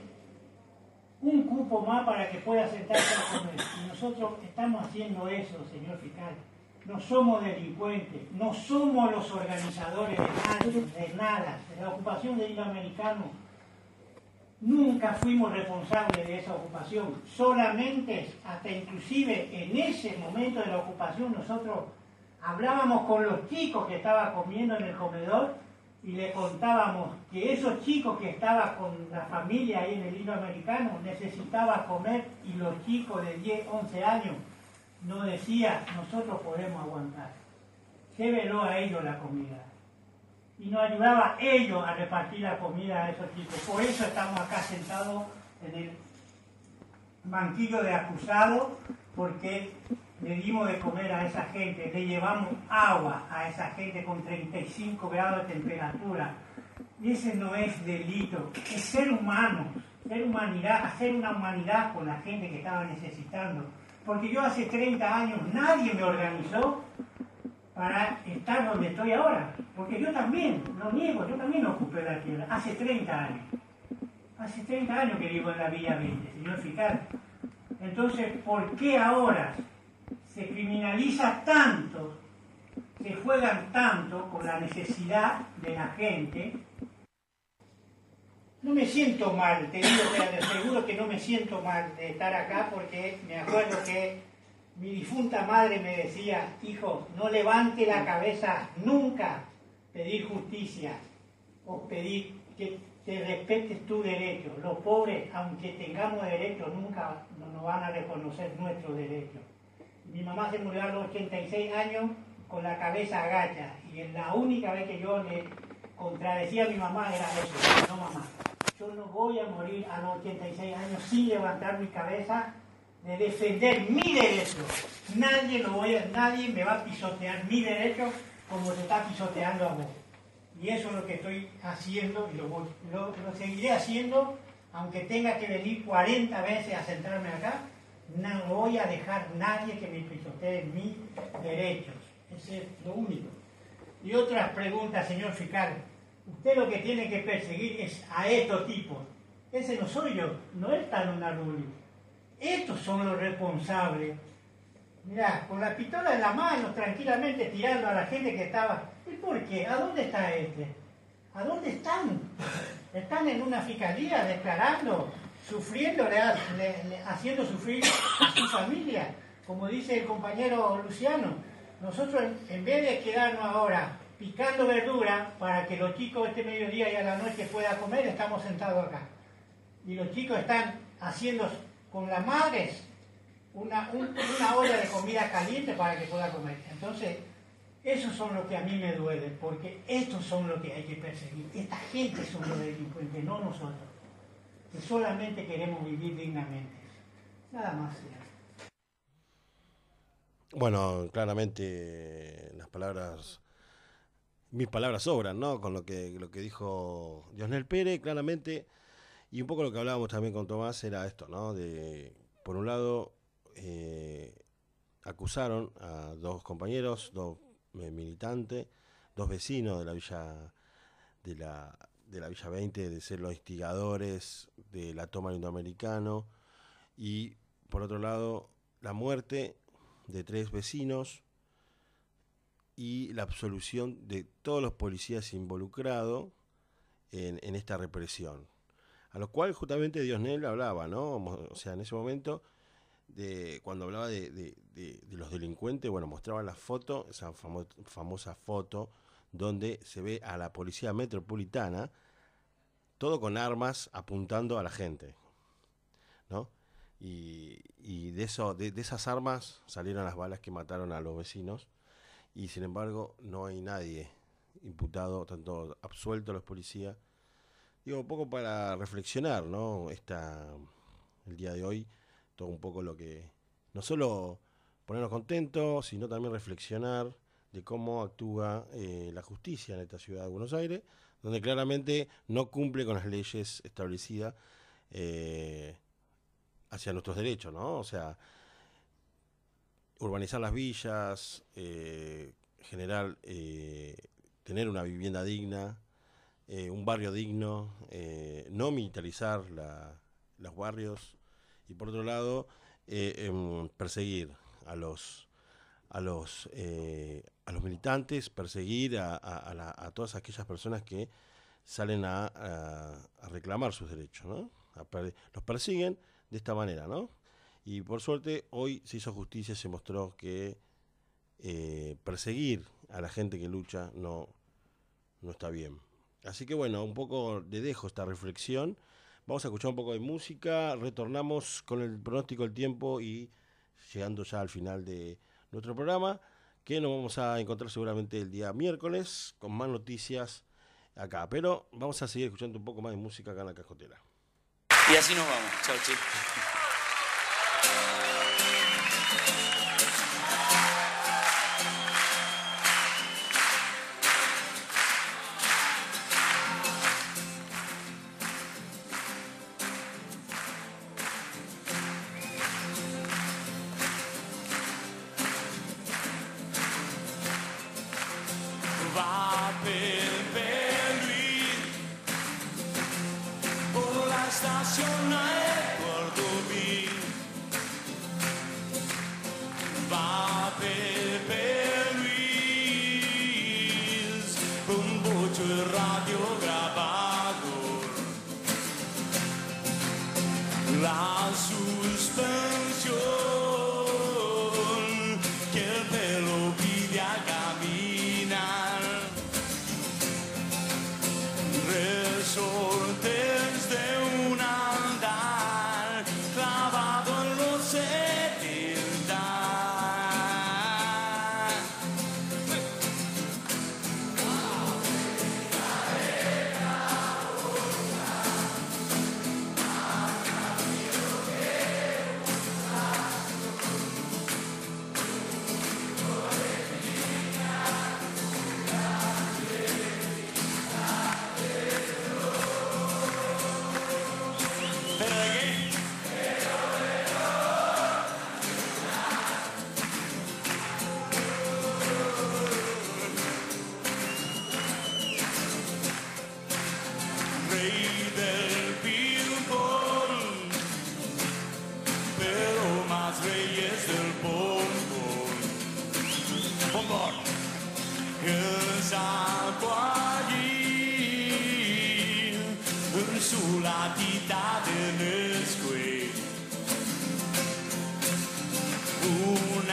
un cupo más para que puedas sentarte a comer. Y nosotros estamos haciendo eso, señor fiscal. No somos delincuentes, no somos los organizadores de nada, de nada. De la ocupación del hilo americano nunca fuimos responsables de esa ocupación. Solamente, hasta inclusive en ese momento de la ocupación, nosotros hablábamos con los chicos que estaban comiendo en el comedor y le contábamos que esos chicos que estaban con la familia ahí en el hilo americano necesitaban comer, y los chicos de diez, once años nos decían, nosotros podemos aguantar. Llévelo a ellos la comida. Y nos ayudaba ellos a repartir la comida a esos chicos. Por eso estamos acá sentados en el banquillo de acusados, porque le dimos de comer a esa gente, le llevamos agua a esa gente con treinta y cinco grados de temperatura. Y ese no es delito, es ser humano, ser humanidad, hacer una humanidad con la gente que estaba necesitando. Porque yo hace treinta años nadie me organizó para estar donde estoy ahora. Porque yo también, no niego, yo también ocupé la tierra, hace treinta años. Hace treinta años que vivo en la Villa veinte, señor fiscal. Entonces, ¿por qué ahora se criminaliza tanto, se juegan tanto con la necesidad de la gente? No me siento mal, te digo, te aseguro que no me siento mal de estar acá, porque me acuerdo que mi difunta madre me decía, hijo, no levante la cabeza nunca pedir justicia, o pedir que te respetes tus derechos. Los pobres, aunque tengamos derechos, nunca nos van a reconocer nuestros derechos. Mi mamá se murió a los ochenta y seis años con la cabeza agacha, y la única vez que yo le contradecía a mi mamá era eso: no, mamá, yo no voy a morir a los ochenta y seis años sin levantar mi cabeza de defender mi derecho. Nadie, lo voy a, nadie me va a pisotear mi derecho como se está pisoteando a vos. Y eso es lo que estoy haciendo, y lo, voy, lo, lo seguiré haciendo, aunque tenga que venir cuarenta veces a sentarme acá. No voy a dejar nadie que me pisotee mis derechos. Ese es lo único. Y otras preguntas, señor fiscal. Usted lo que tiene que perseguir es a estos tipos. Ese no soy yo, no es Talona Rulli. Estos son los responsables. Mirá, con la pistola en la mano, tranquilamente tirando a la gente que estaba. ¿Y por qué? ¿A dónde está este? ¿A dónde están? Están en una fiscalía declarando, sufriendo, le, le, le, haciendo sufrir a su familia. Como dice el compañero Luciano, nosotros en, en vez de quedarnos ahora picando verdura para que los chicos este mediodía y a la noche puedan comer, estamos sentados acá. Y los chicos están haciendo con las madres una, un, una olla de comida caliente para que pueda comer. Entonces, esos son los que a mí me duelen, porque estos son los que hay que perseguir. Esta gente son los delincuentes, no nosotros, que solamente queremos vivir dignamente. Nada más, señor. Bueno, claramente las palabras, mis palabras sobran, ¿no? Con lo que, lo que dijo Diosnel Pérez, claramente. Y un poco lo que hablábamos también con Tomás era esto, ¿no? De, por un lado, eh, acusaron a dos compañeros, dos eh, militantes, dos vecinos de la Villa de la, de la Villa veinte de ser los instigadores de la toma del Indoamericano. Y por otro lado, la muerte de tres vecinos y la absolución de todos los policías involucrados en, en esta represión. A lo cual justamente Diosnel hablaba, ¿no? O sea, en ese momento, de cuando hablaba de, de, de, de los delincuentes, bueno, mostraba la foto, esa famo, famosa foto, donde se ve a la policía metropolitana, todo con armas apuntando a la gente, ¿no? Y, y de, eso, de, de esas armas salieron las balas que mataron a los vecinos, y sin embargo no hay nadie imputado, tanto absuelto a los policías. Digo, un poco para reflexionar, ¿no? Esta, el día de hoy, todo un poco lo que, no solo ponernos contentos, sino también reflexionar de cómo actúa eh, la justicia en esta ciudad de Buenos Aires, donde claramente no cumple con las leyes establecidas eh, hacia nuestros derechos, ¿no? O sea, urbanizar las villas, eh, generar, eh, tener una vivienda digna, Eh, un barrio digno, eh, no militarizar la, los barrios, y por otro lado eh, eh, perseguir a los a los eh, a los militantes, perseguir a, a, a, la, a todas aquellas personas que salen a, a, a reclamar sus derechos, ¿no? A per, los persiguen de esta manera, ¿no? Y por suerte hoy se hizo justicia, se mostró que eh, perseguir a la gente que lucha no, no está bien. Así que bueno, un poco le dejo esta reflexión. Vamos a escuchar un poco de música, retornamos con el pronóstico del tiempo y llegando ya al final de nuestro programa, que nos vamos a encontrar seguramente el día miércoles con más noticias acá. Pero vamos a seguir escuchando un poco más de música acá en La Cascotera. Y así nos vamos. Chao, chicos. del ping-pong, pero más reyes del bombón. Bombón, el saco allí, en su latita de Nesquik. Un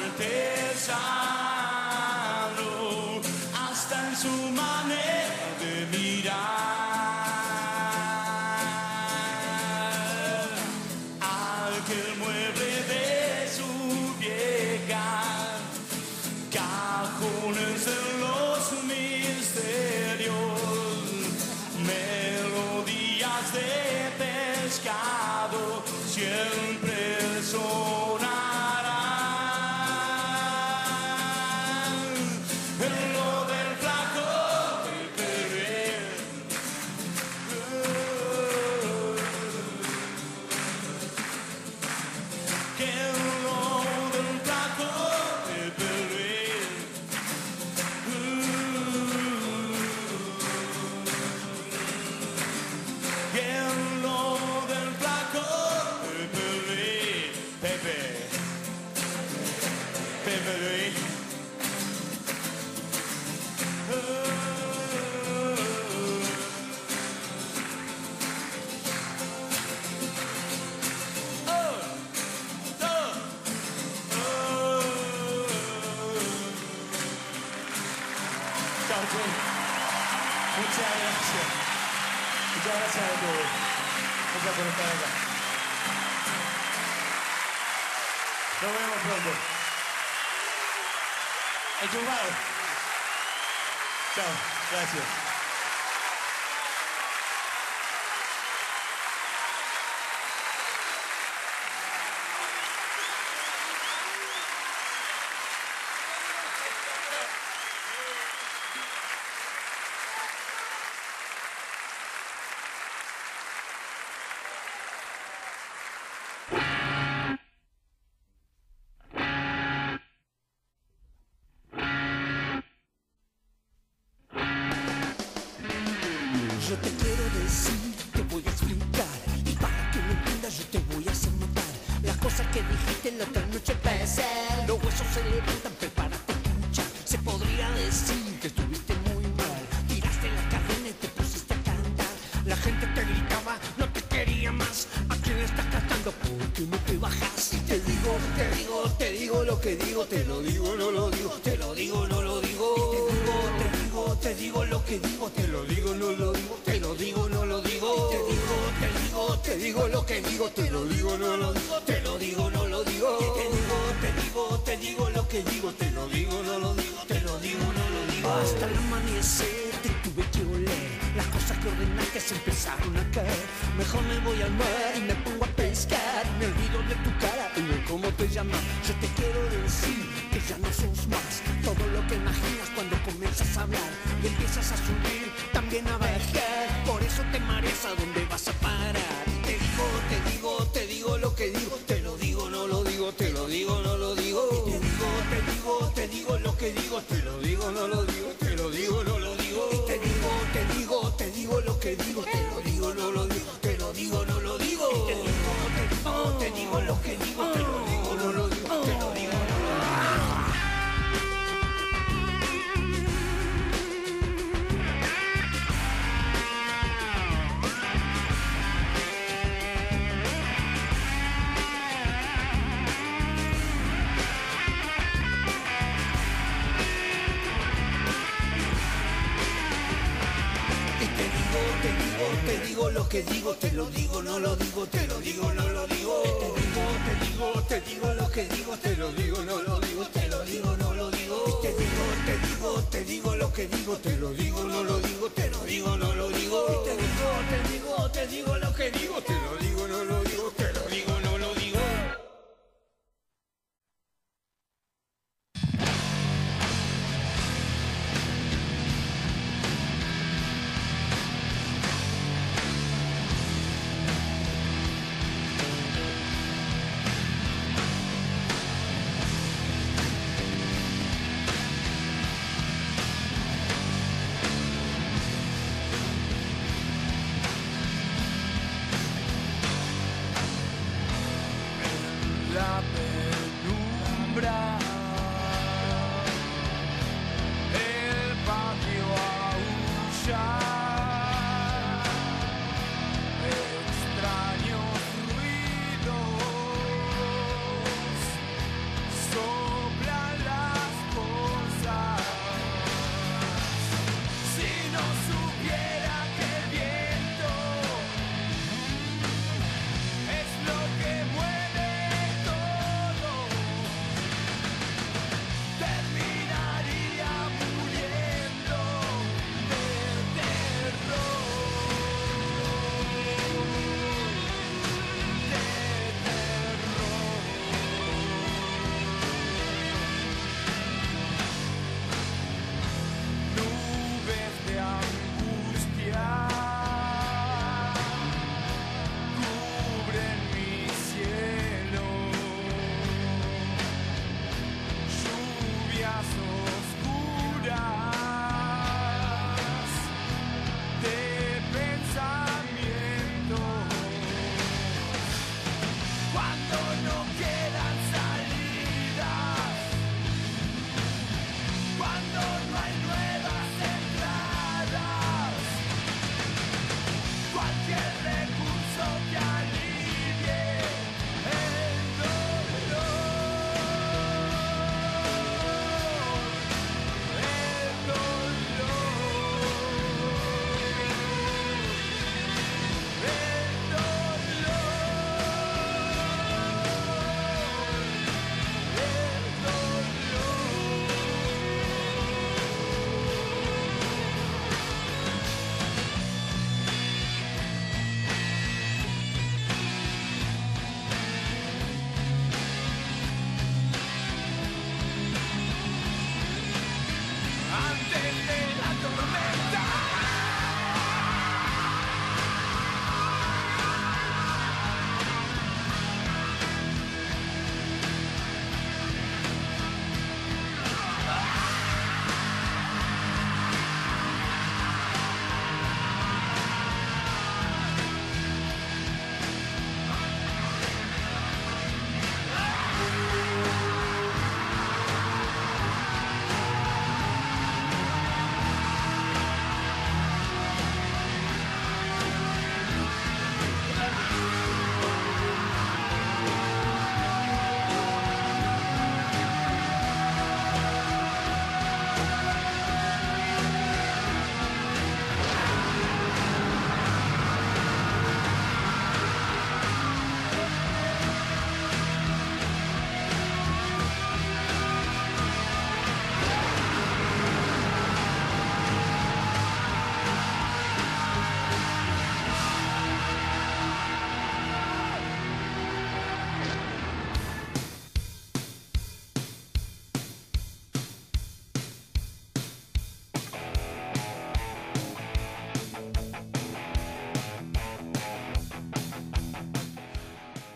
artesano, hasta en su manera de mirar, aquel mueble de su vieja, cajones de los misterios, melodías de pescado, siempre sonarán. Muchas gracias. Muchas gracias a todos. Gracias por estar acá. Nos vemos pronto. Enchufado. Chao. Gracias. Yo te quiero decir, te voy a explicar, y para que lo entiendas yo te voy a hacer notar las cosas que dijiste la otra noche. Pensé, los huesos se levantan, prepárate a escuchar. Se podría decir que estuviste muy mal, tiraste la cadena y te pusiste a cantar. La gente te gritaba, no te quería más. ¿A quién le estás cantando? ¿Por qué no te bajas? Y te digo, te digo, te digo lo que digo, te lo digo, no lo digo, te lo digo, no lo digo. Y te digo, te digo, te digo lo que digo, te lo digo, no lo digo, te lo digo, no lo digo. Y te digo, te digo, te digo lo que digo, te lo digo, no lo digo, te lo digo, no lo digo. Y te digo, te digo, te digo lo que digo, te lo digo, no lo digo, te lo digo, no lo digo. Hasta el amanecer te tuve que oler, las cosas que ordenaste se empezaron a caer. Mejor me voy al mar y me pongo a pescar, me olvido de tu cara y de cómo te llamas. Yo te quiero decir que ya no sos más todo lo que imaginas cuando comienzas a hablar y empiezas a subir, también a bajar. Por eso te mareas, a dónde vas a parar. Te digo, te digo, te digo lo que digo, te lo digo, no lo digo, te lo digo, no lo digo. Y te digo, te digo, te digo lo que digo, te lo digo, no lo digo, te lo digo, no lo digo. Y te digo, te digo, te digo lo que digo, te lo digo, no lo digo, te lo digo, no lo digo. Y te digo, te digo, te digo lo que digo, te lo digo, no lo digo, te lo digo, no lo digo. Te digo lo que digo, te lo digo, no lo digo, te lo digo, no lo digo. Te digo, te digo, te digo lo que digo, te lo digo, no lo digo, te lo digo, no lo digo. Te digo, te digo, te digo lo que digo, te lo digo, no lo digo, te lo digo, no lo digo. Te digo, te digo, te digo lo que digo, te lo digo, no lo digo, te lo digo, no lo digo.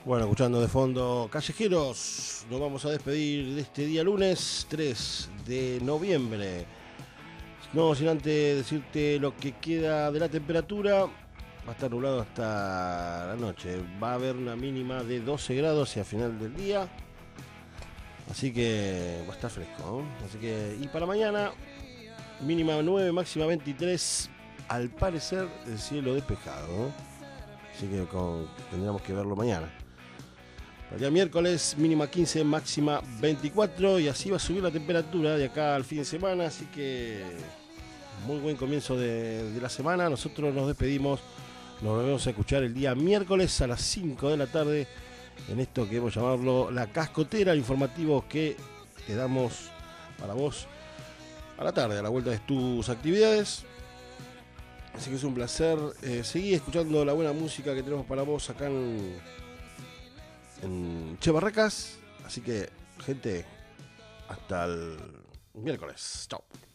Bueno, escuchando de fondo Callejeros, nos vamos a despedir de este día lunes tres de noviembre. No sin antes decirte lo que queda de la temperatura. Va a estar nublado hasta la noche. Va a haber una mínima de doce grados hacia final del día. Así que va a estar fresco, ¿no? Así que, y para mañana, mínima nueve, máxima veintitrés. Al parecer, el cielo despejado, ¿no? Así que con, tendríamos que verlo mañana. El día miércoles, mínima quince, máxima veinticuatro. Y así va a subir la temperatura de acá al fin de semana. Así que muy buen comienzo de, de la semana. Nosotros nos despedimos. Nos volvemos a escuchar el día miércoles a las cinco de la tarde. En esto que hemos llamarlo La Cascotera, el informativo que te damos para vos a la tarde, a la vuelta de tus actividades. Así que es un placer. Eh, seguí escuchando la buena música que tenemos para vos acá en, en Che Barracas. Así que, gente, hasta el miércoles. Chao.